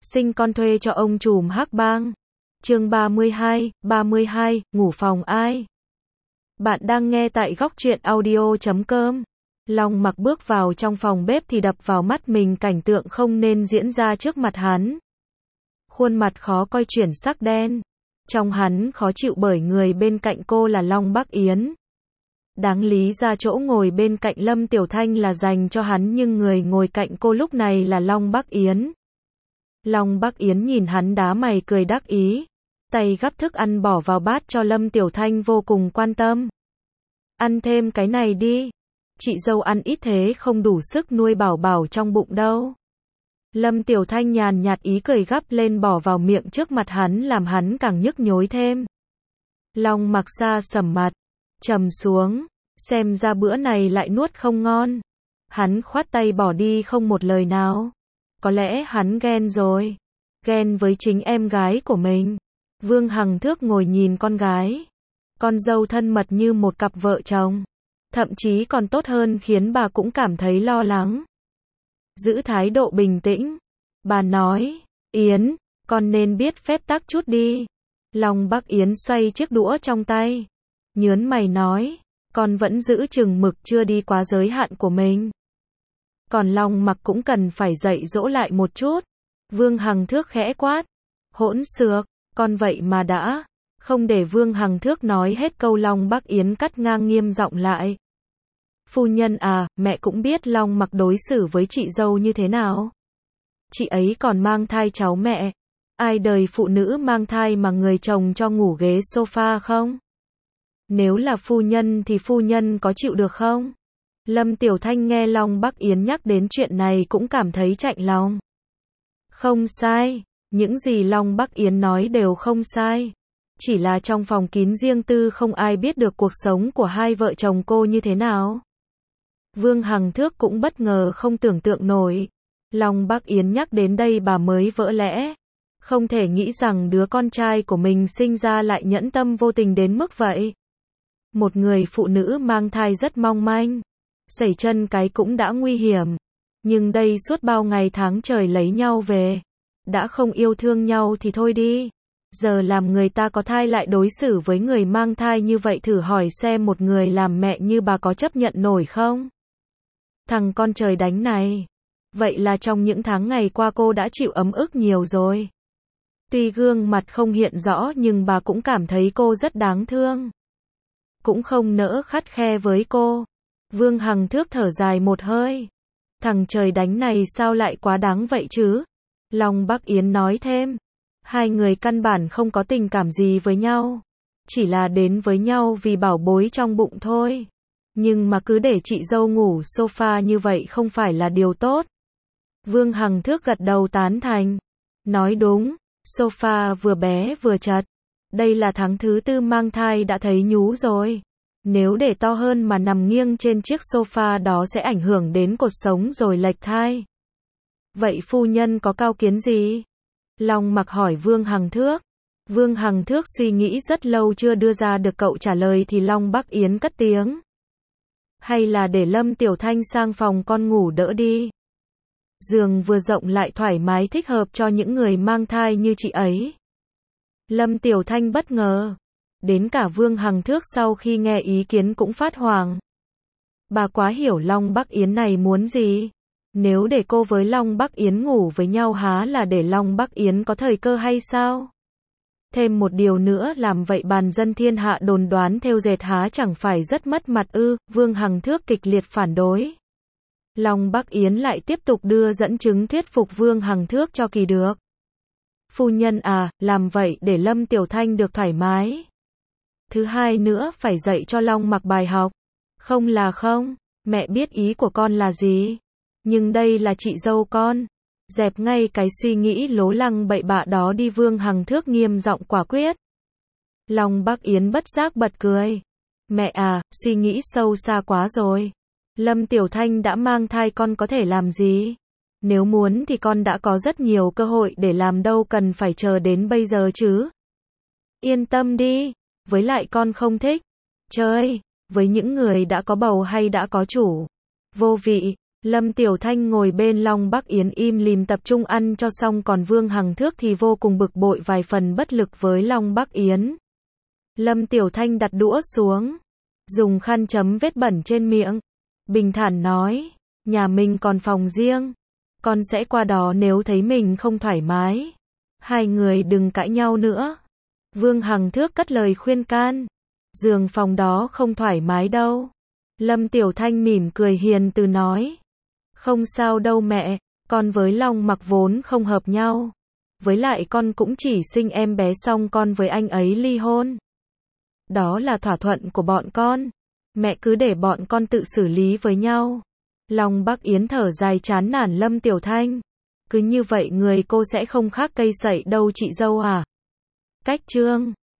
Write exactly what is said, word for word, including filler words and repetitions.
sinh con thuê cho ông trùm hắc bang. Chương ba mươi hai, ba mươi hai, ngủ phòng ai? Bạn đang nghe tại góc truyện audio chấm com. Long Mặc bước vào trong phòng bếp thì đập vào mắt mình cảnh tượng không nên diễn ra trước mặt hắn. Khuôn mặt khó coi chuyển sắc đen. Trong hắn khó chịu bởi người bên cạnh cô là Long Bắc Yến. Đáng lý ra chỗ ngồi bên cạnh Lâm Tiểu Thanh là dành cho hắn nhưng người ngồi cạnh cô lúc này là Long Bắc Yến. Long Bắc Yến nhìn hắn đá mày cười đắc ý. Tay gắp thức ăn bỏ vào bát cho Lâm Tiểu Thanh vô cùng quan tâm. Ăn thêm cái này đi. Chị dâu ăn ít thế không đủ sức nuôi bảo bảo trong bụng đâu. Lâm Tiểu Thanh nhàn nhạt ý cười gắp lên bỏ vào miệng trước mặt hắn làm hắn càng nhức nhối thêm. Long Mặc xa sầm mặt. Trầm xuống. Xem ra bữa này lại nuốt không ngon. Hắn khoát tay bỏ đi không một lời nào. Có lẽ hắn ghen rồi. Ghen với chính em gái của mình. Vương Hằng Thước ngồi nhìn con gái. Con dâu thân mật như một cặp vợ chồng. Thậm chí còn tốt hơn khiến bà cũng cảm thấy lo lắng. Giữ thái độ bình tĩnh. Bà nói, Yến, con nên biết phép tắc chút đi. Long Bắc Yến xoay chiếc đũa trong tay. Nhớn mày nói, con vẫn giữ chừng mực chưa đi quá giới hạn của mình. Còn Long Mặc cũng cần phải dạy dỗ lại một chút. Vương Hằng Thước khẽ quát. Hỗn xược, con vậy mà đã. Không để Vương Hằng Thước nói hết câu Long Bắc Yến cắt ngang nghiêm giọng lại. Phu nhân à, mẹ cũng biết Long Mặc đối xử với chị dâu như thế nào. Chị ấy còn mang thai cháu mẹ. Ai đời phụ nữ mang thai mà người chồng cho ngủ ghế sofa không? Nếu là phu nhân thì phu nhân có chịu được không? Lâm Tiểu Thanh nghe Long Bắc Yến nhắc đến chuyện này cũng cảm thấy chạnh lòng. Không sai, những gì Long Bắc Yến nói đều không sai. Chỉ là trong phòng kín riêng tư không ai biết được cuộc sống của hai vợ chồng cô như thế nào. Vương Hằng Thước cũng bất ngờ không tưởng tượng nổi. Long Bắc Yến nhắc đến đây bà mới vỡ lẽ. Không thể nghĩ rằng đứa con trai của mình sinh ra lại nhẫn tâm vô tình đến mức vậy. Một người phụ nữ mang thai rất mong manh. Sẩy chân cái cũng đã nguy hiểm. Nhưng đây suốt bao ngày tháng trời lấy nhau về. Đã không yêu thương nhau thì thôi đi. Giờ làm người ta có thai lại đối xử với người mang thai như vậy, thử hỏi xem một người làm mẹ như bà có chấp nhận nổi không? Thằng con trời đánh này. Vậy là trong những tháng ngày qua cô đã chịu ấm ức nhiều rồi. Tuy gương mặt không hiện rõ nhưng bà cũng cảm thấy cô rất đáng thương. Cũng không nỡ khắt khe với cô. Vương Hằng Thước thở dài một hơi. Thằng trời đánh này sao lại quá đáng vậy chứ? Long Bắc Yến nói thêm. Hai người căn bản không có tình cảm gì với nhau. Chỉ là đến với nhau vì bảo bối trong bụng thôi. Nhưng mà cứ để chị dâu ngủ sofa như vậy không phải là điều tốt. Vương Hằng Thước gật đầu tán thành. Nói đúng, sofa vừa bé vừa chật. Đây là tháng thứ tư mang thai đã thấy nhú rồi. Nếu để to hơn mà nằm nghiêng trên chiếc sofa đó sẽ ảnh hưởng đến cột sống rồi lệch thai. Vậy phu nhân có cao kiến gì? Long Mặc hỏi Vương Hằng Thước. Vương Hằng Thước suy nghĩ rất lâu chưa đưa ra được cậu trả lời thì Long Bắc Yến cất tiếng. Hay là để Lâm Tiểu Thanh sang phòng con ngủ đỡ đi. Giường vừa rộng lại thoải mái thích hợp cho những người mang thai như chị ấy. Lâm Tiểu Thanh bất ngờ. Đến cả Vương Hằng Thước sau khi nghe ý kiến cũng phát hoảng. Bà quá hiểu Long Bắc Yến này muốn gì. Nếu để cô với Long Bắc Yến ngủ với nhau há là để Long Bắc Yến có thời cơ hay sao? Thêm một điều nữa, làm vậy bàn dân thiên hạ đồn đoán thêu dệt há chẳng phải rất mất mặt ư? Vương Hằng Thước kịch liệt phản đối. Long Bắc Yến lại tiếp tục đưa dẫn chứng thuyết phục Vương Hằng Thước cho kỳ được. Phu nhân à, làm vậy để Lâm Tiểu Thanh được thoải mái. Thứ hai nữa, phải dạy cho Long Mặc bài học. Không là không, mẹ biết ý của con là gì. Nhưng đây là chị dâu con. Dẹp ngay cái suy nghĩ lố lăng bậy bạ đó đi. Vương Hằng Thước nghiêm giọng quả quyết. Long Bắc Yến bất giác bật cười. Mẹ à, suy nghĩ sâu xa quá rồi. Lâm Tiểu Thanh đã mang thai con có thể làm gì? Nếu muốn thì con đã có rất nhiều cơ hội để làm, đâu cần phải chờ đến bây giờ chứ. Yên tâm đi. Với lại con không thích chơi với những người đã có bầu hay đã có chủ. Vô vị. Lâm Tiểu Thanh ngồi bên Long Bắc Yến im lìm tập trung ăn cho xong, còn Vương Hằng Thước thì vô cùng bực bội, vài phần bất lực với Long Bắc Yến. Lâm Tiểu Thanh đặt đũa xuống, dùng khăn chấm vết bẩn trên miệng, bình thản nói, nhà mình còn phòng riêng, con sẽ qua đó nếu thấy mình không thoải mái. Hai người đừng cãi nhau nữa. Vương Hằng Thước cất lời khuyên can, giường phòng đó không thoải mái đâu. Lâm Tiểu Thanh mỉm cười hiền từ nói, không sao đâu mẹ, con với Long Mặc vốn không hợp nhau. Với lại con cũng chỉ sinh em bé xong con với anh ấy ly hôn. Đó là thỏa thuận của bọn con. Mẹ cứ để bọn con tự xử lý với nhau. Long Bắc Yến thở dài chán nản Lâm Tiểu Thanh. Cứ như vậy người cô sẽ không khác cây sậy đâu chị dâu à. Cách chương